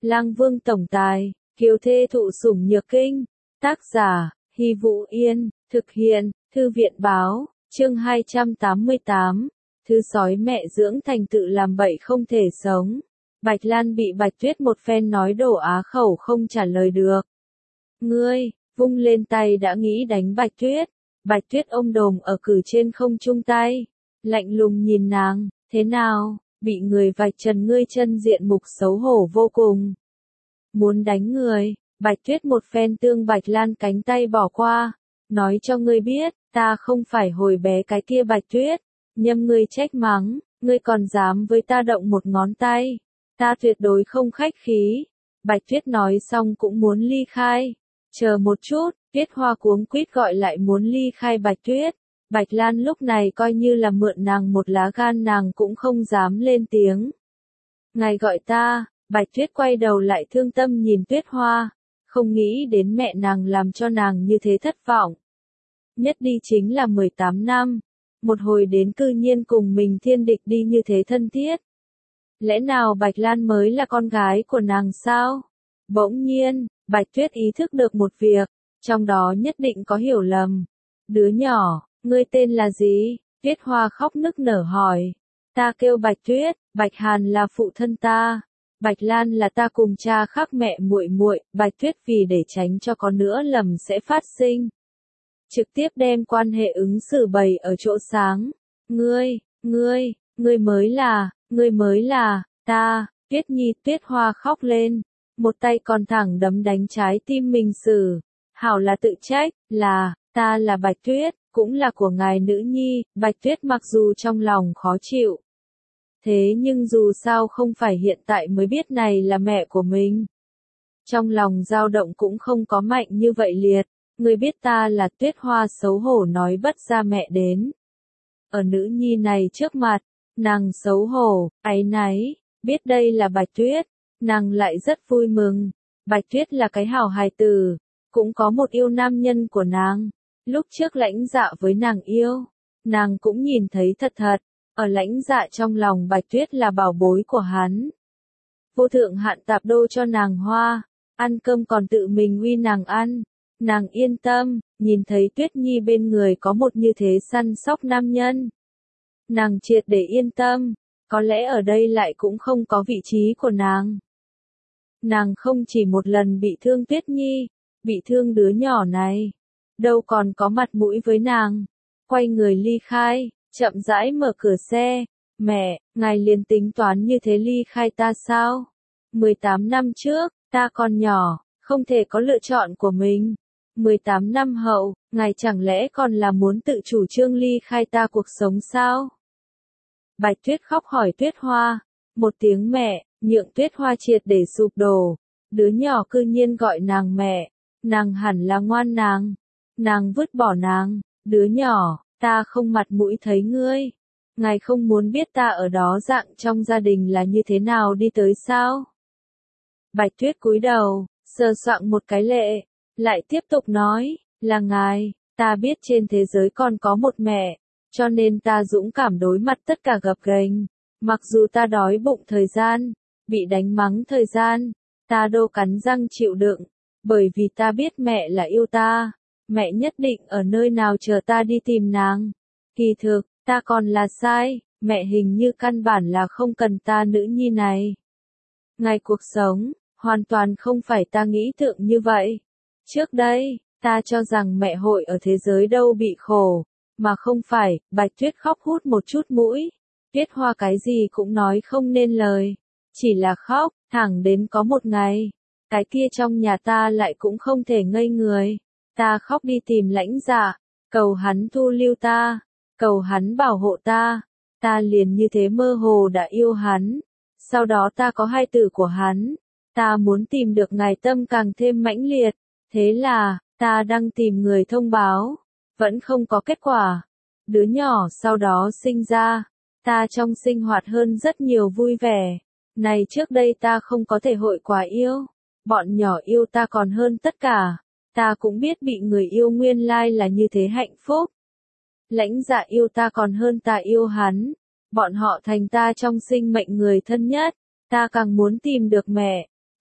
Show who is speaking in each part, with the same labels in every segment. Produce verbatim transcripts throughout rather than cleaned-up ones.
Speaker 1: Lang Vương tổng tài, kiều thê thụ sủng nhược kinh. Tác giả, Hy Vũ Yên, thực hiện, Thư viện báo, chương hai trăm tám mươi tám. Thứ sói mẹ dưỡng thành tự làm bậy không thể sống. Bạch Lan bị Bạch Tuyết một phen nói đổ á khẩu không trả lời được. Ngươi, vung lên tay đã nghĩ đánh Bạch Tuyết. Bạch Tuyết ôm đồm ở cử trên không chung tay. Lạnh lùng nhìn nàng, thế nào, bị người vạch trần ngươi chân diện mục xấu hổ vô cùng. Muốn đánh người, Bạch Tuyết một phen tương Bạch Lan cánh tay bỏ qua. Nói cho ngươi biết, ta không phải hồi bé cái kia Bạch Tuyết. Nhâm ngươi trách mắng, ngươi còn dám với ta động một ngón tay. Ta tuyệt đối không khách khí. Bạch Tuyết nói xong cũng muốn ly khai. Chờ một chút, Tuyết Hoa cuống quýt gọi lại muốn ly khai Bạch Tuyết. Bạch Lan lúc này coi như là mượn nàng một lá gan nàng cũng không dám lên tiếng. Ngài gọi ta, Bạch Tuyết quay đầu lại thương tâm nhìn Tuyết Hoa. Không nghĩ đến mẹ nàng làm cho nàng như thế thất vọng. Nhất đi chính là mười tám năm. Một hồi đến cư nhiên cùng mình thiên địch đi như thế thân thiết. Lẽ nào Bạch Lan mới là con gái của nàng sao? Bỗng nhiên, Bạch Tuyết ý thức được một việc, trong đó nhất định có hiểu lầm. Đứa nhỏ, ngươi tên là gì? Tuyết Hoa khóc nức nở hỏi. Ta kêu Bạch Tuyết, Bạch Hàn là phụ thân ta. Bạch Lan là ta cùng cha khác mẹ muội muội, Bạch Tuyết vì để tránh cho có nữa lầm sẽ phát sinh. Trực tiếp đem quan hệ ứng xử bày ở chỗ sáng. Ngươi, ngươi, ngươi mới là, ngươi mới là, ta, Tuyết Nhi. Tuyết Hoa khóc lên, một tay còn thẳng đấm đánh trái tim mình xử. Hảo là tự trách, là, ta là Bạch Tuyết, cũng là của ngài nữ nhi. Bạch Tuyết mặc dù trong lòng khó chịu. Thế nhưng dù sao không phải hiện tại mới biết này là mẹ của mình. Trong lòng dao động cũng không có mạnh như vậy liệt. Ngươi biết ta là Tuyết Hoa xấu hổ nói bất ra mẹ đến. Ở nữ nhi này trước mặt, nàng xấu hổ, áy náy, biết đây là Bạch Tuyết, nàng lại rất vui mừng. Bạch Tuyết là cái hảo hài tử, cũng có một yêu nam nhân của nàng. Lúc trước Lãnh Dạ với nàng yêu, nàng cũng nhìn thấy thật thật, ở Lãnh Dạ trong lòng Bạch Tuyết là bảo bối của hắn. Vô thượng hạn tạp đô cho nàng hoa, ăn cơm còn tự mình uy nàng ăn. Nàng yên tâm, nhìn thấy Tuyết Nhi bên người có một như thế săn sóc nam nhân. Nàng triệt để yên tâm, có lẽ ở đây lại cũng không có vị trí của nàng. Nàng không chỉ một lần bị thương Tuyết Nhi, bị thương đứa nhỏ này, đâu còn có mặt mũi với nàng. Quay người ly khai, chậm rãi mở cửa xe. Mẹ, ngài liền tính toán như thế ly khai ta sao? mười tám năm trước, ta còn nhỏ, không thể có lựa chọn của mình. mười tám năm hậu, ngài chẳng lẽ còn là muốn tự chủ trương ly khai ta cuộc sống sao? Bạch Tuyết khóc hỏi Tuyết Hoa. Một tiếng mẹ, nhượng Tuyết Hoa triệt để sụp đổ. Đứa nhỏ cư nhiên gọi nàng mẹ. Nàng hẳn là ngoan nàng. Nàng vứt bỏ nàng. Đứa nhỏ, ta không mặt mũi thấy ngươi. Ngài không muốn biết ta ở đó dạng trong gia đình là như thế nào đi tới sao? Bạch Tuyết cúi đầu, sờ soạng một cái lệ. Lại tiếp tục nói, là ngài, ta biết trên thế giới còn có một mẹ, cho nên ta dũng cảm đối mặt tất cả gập ghềnh. Mặc dù ta đói bụng thời gian, bị đánh mắng thời gian, ta đô cắn răng chịu đựng, bởi vì ta biết mẹ là yêu ta, mẹ nhất định ở nơi nào chờ ta đi tìm nàng. Kỳ thực, ta còn là sai, mẹ hình như căn bản là không cần ta nữ nhi này. Ngài cuộc sống, hoàn toàn không phải ta nghĩ tượng như vậy. Trước đây, ta cho rằng mẹ hội ở thế giới đâu bị khổ, mà không phải. Bạch Tuyết khóc hút một chút mũi. Tuyết Hoa cái gì cũng nói không nên lời, chỉ là khóc, thẳng đến có một ngày, cái kia trong nhà ta lại cũng không thể ngây người. Ta khóc đi tìm Lãnh Dạ, cầu hắn thu lưu ta, cầu hắn bảo hộ ta, ta liền như thế mơ hồ đã yêu hắn. Sau đó ta có hai tử của hắn, ta muốn tìm được ngài tâm càng thêm mãnh liệt. Thế là, ta đang tìm người thông báo, vẫn không có kết quả. Đứa nhỏ sau đó sinh ra, ta trong sinh hoạt hơn rất nhiều vui vẻ. Này trước đây ta không có thể hội quá yêu, bọn nhỏ yêu ta còn hơn tất cả. Ta cũng biết bị người yêu nguyên lai là như thế hạnh phúc. Lãnh Dạ yêu ta còn hơn ta yêu hắn, bọn họ thành ta trong sinh mệnh người thân nhất. Ta càng muốn tìm được mẹ,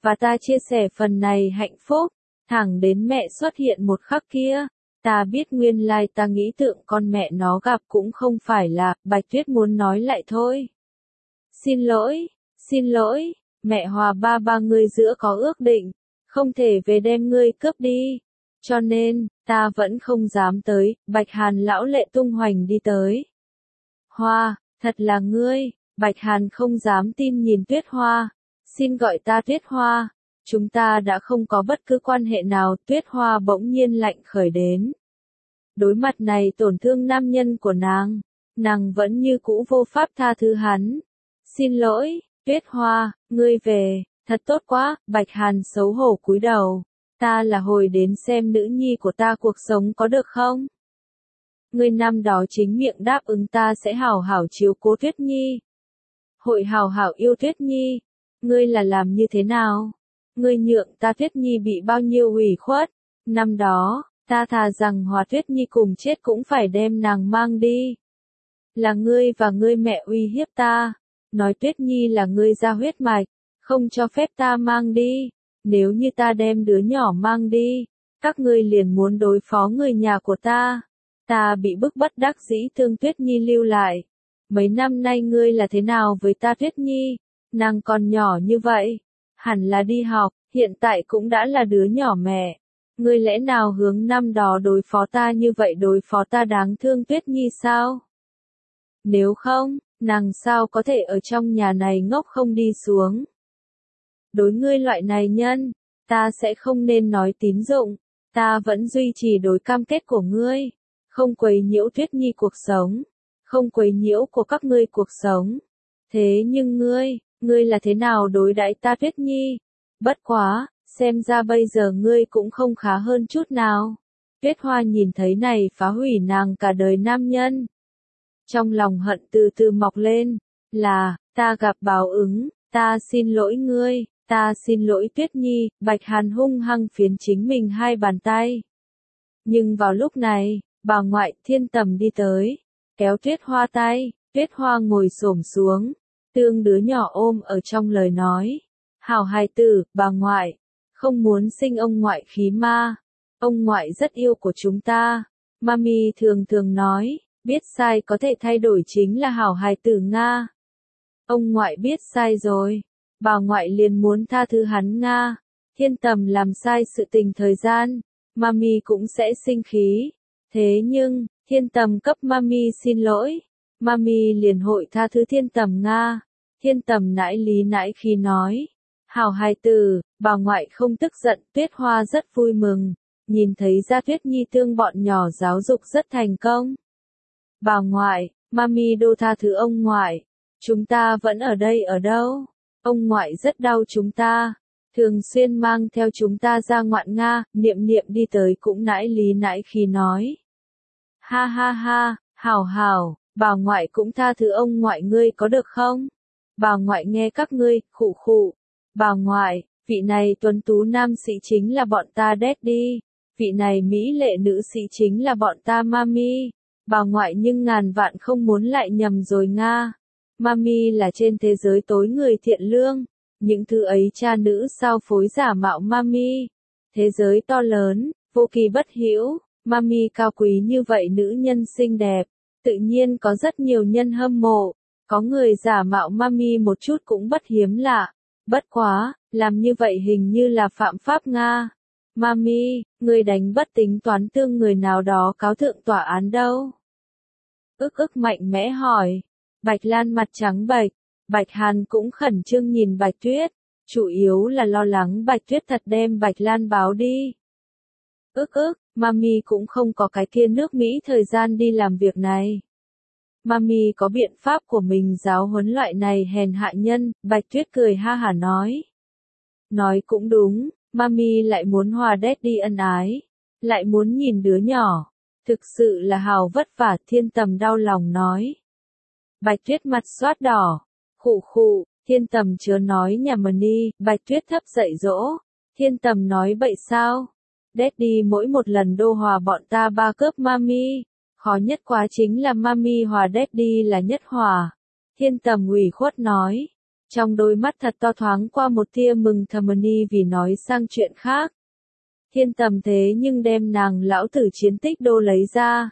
Speaker 1: và ta chia sẻ phần này hạnh phúc, thẳng đến mẹ xuất hiện một khắc kia. Ta biết nguyên lai ta nghĩ tượng con mẹ nó gặp cũng không phải là, Bạch Tuyết muốn nói lại thôi. Xin lỗi, xin lỗi, mẹ Hòa ba ba ngươi giữa có ước định, không thể về đem ngươi cướp đi. Cho nên, ta vẫn không dám tới, Bạch Hàn lão lệ tung hoành đi tới. Hoa, thật là ngươi, Bạch Hàn không dám tin nhìn Tuyết Hoa. Xin gọi ta Tuyết Hoa, chúng ta đã không có bất cứ quan hệ nào. Tuyết Hoa bỗng nhiên lạnh khởi đến. Đối mặt này tổn thương nam nhân của nàng, nàng vẫn như cũ vô pháp tha thứ hắn. Xin lỗi, Tuyết Hoa, ngươi về, thật tốt quá. Bạch Hàn xấu hổ cúi đầu. Ta là hồi đến xem nữ nhi của ta cuộc sống có được không? Ngươi năm đó chính miệng đáp ứng ta sẽ hảo hảo chiếu cố Tuyết Nhi. Hội hảo hảo yêu Tuyết Nhi. Ngươi là làm như thế nào? Ngươi nhượng ta Tuyết Nhi bị bao nhiêu ủy khuất? Năm đó, ta thà rằng Hòa Tuyết Nhi cùng chết cũng phải đem nàng mang đi. Là ngươi và ngươi mẹ uy hiếp ta. Nói Tuyết Nhi là ngươi ra huyết mạch, không cho phép ta mang đi. Nếu như ta đem đứa nhỏ mang đi, các ngươi liền muốn đối phó người nhà của ta. Ta bị bức bất đắc dĩ thương Tuyết Nhi lưu lại. Mấy năm nay ngươi là thế nào với ta Tuyết Nhi? Nàng còn nhỏ như vậy, hẳn là đi học, hiện tại cũng đã là đứa nhỏ mẹ. Ngươi lẽ nào hướng năm đó đối phó ta như vậy đối phó ta đáng thương Tuyết Nhi sao? Nếu không, nàng sao có thể ở trong nhà này ngốc không đi xuống? Đối ngươi loại này nhân, ta sẽ không nên nói tín dụng, ta vẫn duy trì đối cam kết của ngươi, không quấy nhiễu Tuyết Nhi cuộc sống, không quấy nhiễu của các ngươi cuộc sống. Thế nhưng ngươi, ngươi là thế nào đối đãi ta Tuyết Nhi? Bất quá, xem ra bây giờ ngươi cũng không khá hơn chút nào. Tuyết Hoa nhìn thấy này phá hủy nàng cả đời nam nhân. Trong lòng hận từ từ mọc lên, là, ta gặp báo ứng, ta xin lỗi ngươi. Ta xin lỗi Tuyết Nhi. Bạch Hàn hung hăng phiến chính mình hai bàn tay. Nhưng vào lúc này, bà ngoại Thiên Tầm đi tới, kéo Tuyết Hoa tay, Tuyết Hoa ngồi xổm xuống, tương đứa nhỏ ôm ở trong lời nói. Hảo hài tử, bà ngoại, không muốn sinh ông ngoại khí ma, ông ngoại rất yêu của chúng ta. Mami thường thường nói, biết sai có thể thay đổi chính là hảo hài tử Nga. Ông ngoại biết sai rồi. Bà ngoại liền muốn tha thứ hắn Nga. Thiên Tầm làm sai sự tình thời gian, Mami cũng sẽ sinh khí. Thế nhưng, Thiên Tầm cấp Mami xin lỗi, Mami liền hội tha thứ Thiên Tầm Nga. Thiên Tầm nãi lý nãi khi nói, hảo hài tử, bà ngoại không tức giận. Tuyết Hoa rất vui mừng, nhìn thấy ra Tuyết Nhi thương bọn nhỏ giáo dục rất thành công. Bà ngoại, Mami đô tha thứ ông ngoại, chúng ta vẫn ở đây ở đâu? Ông ngoại rất đau chúng ta, thường xuyên mang theo chúng ta ra ngoạn Nga. Niệm Niệm đi tới cũng nãi lý nãi khi nói. Ha ha ha, hảo hảo, bà ngoại cũng tha thứ ông ngoại ngươi có được không? Bà ngoại nghe các ngươi, khụ khụ. Bà ngoại, vị này tuấn tú nam sĩ chính là bọn ta Daddy, vị này mỹ lệ nữ sĩ chính là bọn ta Mami. Bà ngoại nhưng ngàn vạn không muốn lại nhầm rồi Nga. Mami là trên thế giới tối người thiện lương, những thứ ấy cha nữ sao phối giả mạo Mami. Thế giới to lớn, vô kỳ bất hữu, Mami cao quý như vậy nữ nhân xinh đẹp, tự nhiên có rất nhiều nhân hâm mộ, có người giả mạo Mami một chút cũng bất hiếm lạ. Bất quá, làm như vậy hình như là phạm pháp Nga. Mami, người đánh bất tính toán tương người nào đó cáo thượng tòa án đâu? Ức ức mạnh mẽ hỏi. Bạch Lan mặt trắng bệch, Bạch Hàn cũng khẩn trương nhìn Bạch Tuyết, chủ yếu là lo lắng Bạch Tuyết thật đem Bạch Lan báo đi. Ức ức, Mami cũng không có cái kia nước Mỹ thời gian đi làm việc này. Mami có biện pháp của mình giáo huấn loại này hèn hạ nhân. Bạch Tuyết cười ha hả nói. Nói cũng đúng, Mami lại muốn hòa Daddy ân ái, lại muốn nhìn đứa nhỏ, thực sự là hào vất vả. Thiên Tầm đau lòng nói. Bạch Tuyết mặt xoát đỏ, khụ khụ. Thiên Tầm chớ nói nhà mà đi. Bạch Tuyết thấp dậy dỗ. Thiên Tầm nói bậy sao? Daddy mỗi một lần đô hòa bọn ta ba cướp Mami, khó nhất quá chính là Mami hòa Daddy là nhất hòa. Thiên Tầm ủy khuất nói. Trong đôi mắt thật to thoáng qua một tia mừng thầm ni vì nói sang chuyện khác. Thiên Tầm thế nhưng đem nàng lão tử chiến tích đô lấy ra.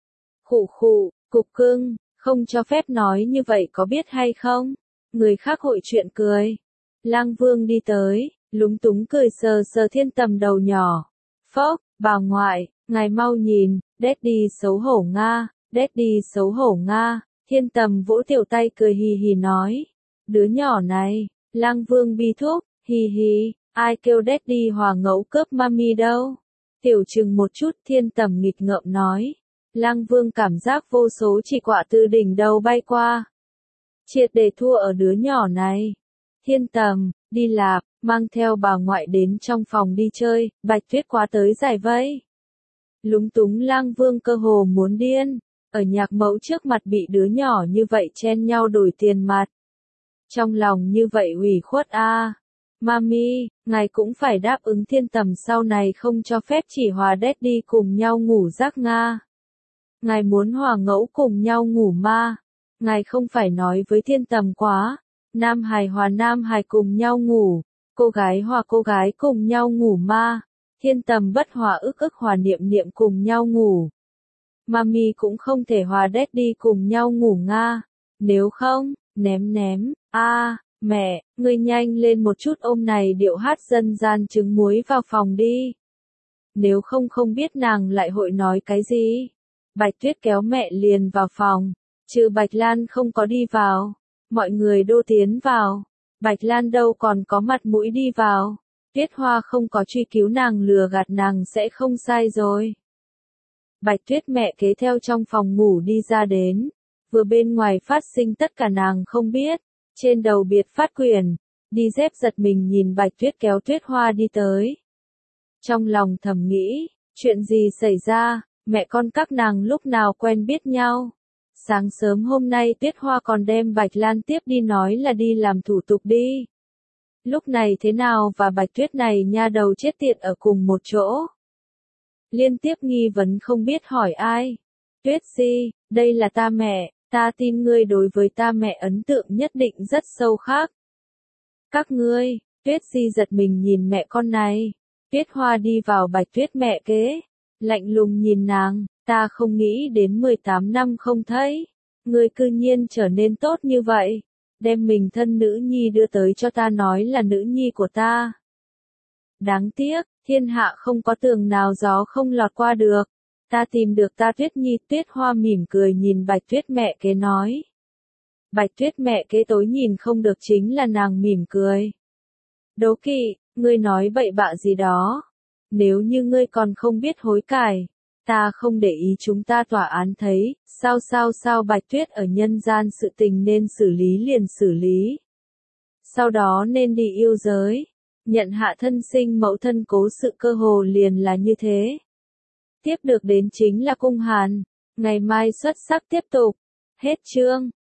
Speaker 1: Khụ khụ, cục cưng, không cho phép nói như vậy có biết hay không? Người khác hội chuyện cười. Lang Vương đi tới, lúng túng cười sờ sờ Thiên Tầm đầu nhỏ. Phốc, bà ngoại, ngài mau nhìn, Daddy xấu hổ Nga, Daddy xấu hổ Nga. Thiên Tầm vỗ tiểu tay cười hì hì nói. Đứa nhỏ này, Lang Vương bi thúc, hì hì, ai kêu Daddy hòa ngẫu cướp mami đâu. Tiểu chừng một chút Thiên Tầm nghịch ngợm nói. Lang Vương cảm giác vô số chỉ quạ từ đỉnh đầu bay qua. Triệt để thua ở đứa nhỏ này. Thiên Tầm, đi lạp, mang theo bà ngoại đến trong phòng đi chơi, Bạch Tuyết quá tới giải vây. Lúng túng Lang Vương cơ hồ muốn điên, ở nhạc mẫu trước mặt bị đứa nhỏ như vậy chen nhau đổi tiền mặt. Trong lòng như vậy ủy khuất a. À. Mami, ngài cũng phải đáp ứng Thiên Tầm sau này không cho phép chỉ hòa Daddy cùng nhau ngủ giấc Nga. Ngài muốn hòa ngẫu cùng nhau ngủ ma. Ngài không phải nói với Thiên Tầm quá. Nam hài hòa nam hài cùng nhau ngủ. Cô gái hòa cô gái cùng nhau ngủ ma. Thiên Tầm bất hòa ức ức hòa niệm niệm cùng nhau ngủ. Mami cũng không thể hòa Daddy cùng nhau ngủ Nga. Nếu không, ném ném. A, à, mẹ, ngươi nhanh lên một chút ôm này điệu hát dân gian trứng muối vào phòng đi. Nếu không không biết nàng lại hội nói cái gì. Bạch Tuyết kéo mẹ liền vào phòng. Trừ Bạch Lan không có đi vào. Mọi người đô tiến vào. Bạch Lan đâu còn có mặt mũi đi vào. Tuyết Hoa không có truy cứu nàng lừa gạt nàng sẽ không sai rồi. Bạch Tuyết mẹ kế theo trong phòng ngủ đi ra đến. Vừa bên ngoài phát sinh tất cả nàng không biết. Trên đầu biệt phát quyển. Đi dép giật mình nhìn Bạch Tuyết kéo Tuyết Hoa đi tới. Trong lòng thầm nghĩ. Chuyện gì xảy ra? Mẹ con các nàng lúc nào quen biết nhau? Sáng sớm hôm nay Tuyết Hoa còn đem Bạch Lan tiếp đi nói là đi làm thủ tục đi. Lúc này thế nào và Bạch Tuyết này nha đầu chết tiệt ở cùng một chỗ? Liên tiếp nghi vấn không biết hỏi ai. Tuyết Di, đây là ta mẹ, ta tin ngươi đối với ta mẹ ấn tượng nhất định rất sâu khác. Các ngươi, Tuyết Di giật mình nhìn mẹ con này. Tuyết Hoa đi vào Bạch Tuyết mẹ kế. Lạnh lùng nhìn nàng, ta không nghĩ đến mười tám năm không thấy. Ngươi cư nhiên trở nên tốt như vậy. Đem mình thân nữ nhi đưa tới cho ta nói là nữ nhi của ta. Đáng tiếc, thiên hạ không có tường nào gió không lọt qua được. Ta tìm được ta Tuyết Nhi. Tuyết Hoa mỉm cười nhìn Bạch Tuyết mẹ kế nói. Bạch Tuyết mẹ kế tối nhìn không được chính là nàng mỉm cười. Đố kỵ, ngươi nói bậy bạ gì đó. Nếu như ngươi còn không biết hối cải, ta không để ý chúng ta tòa án thấy, sao sao sao Bạch Tuyết ở nhân gian sự tình nên xử lý liền xử lý. Sau đó nên đi yêu giới, nhận hạ thân sinh mẫu thân cố sự cơ hồ liền là như thế. Tiếp được đến chính là cung hàn, ngày mai xuất sắc tiếp tục. Hết chương.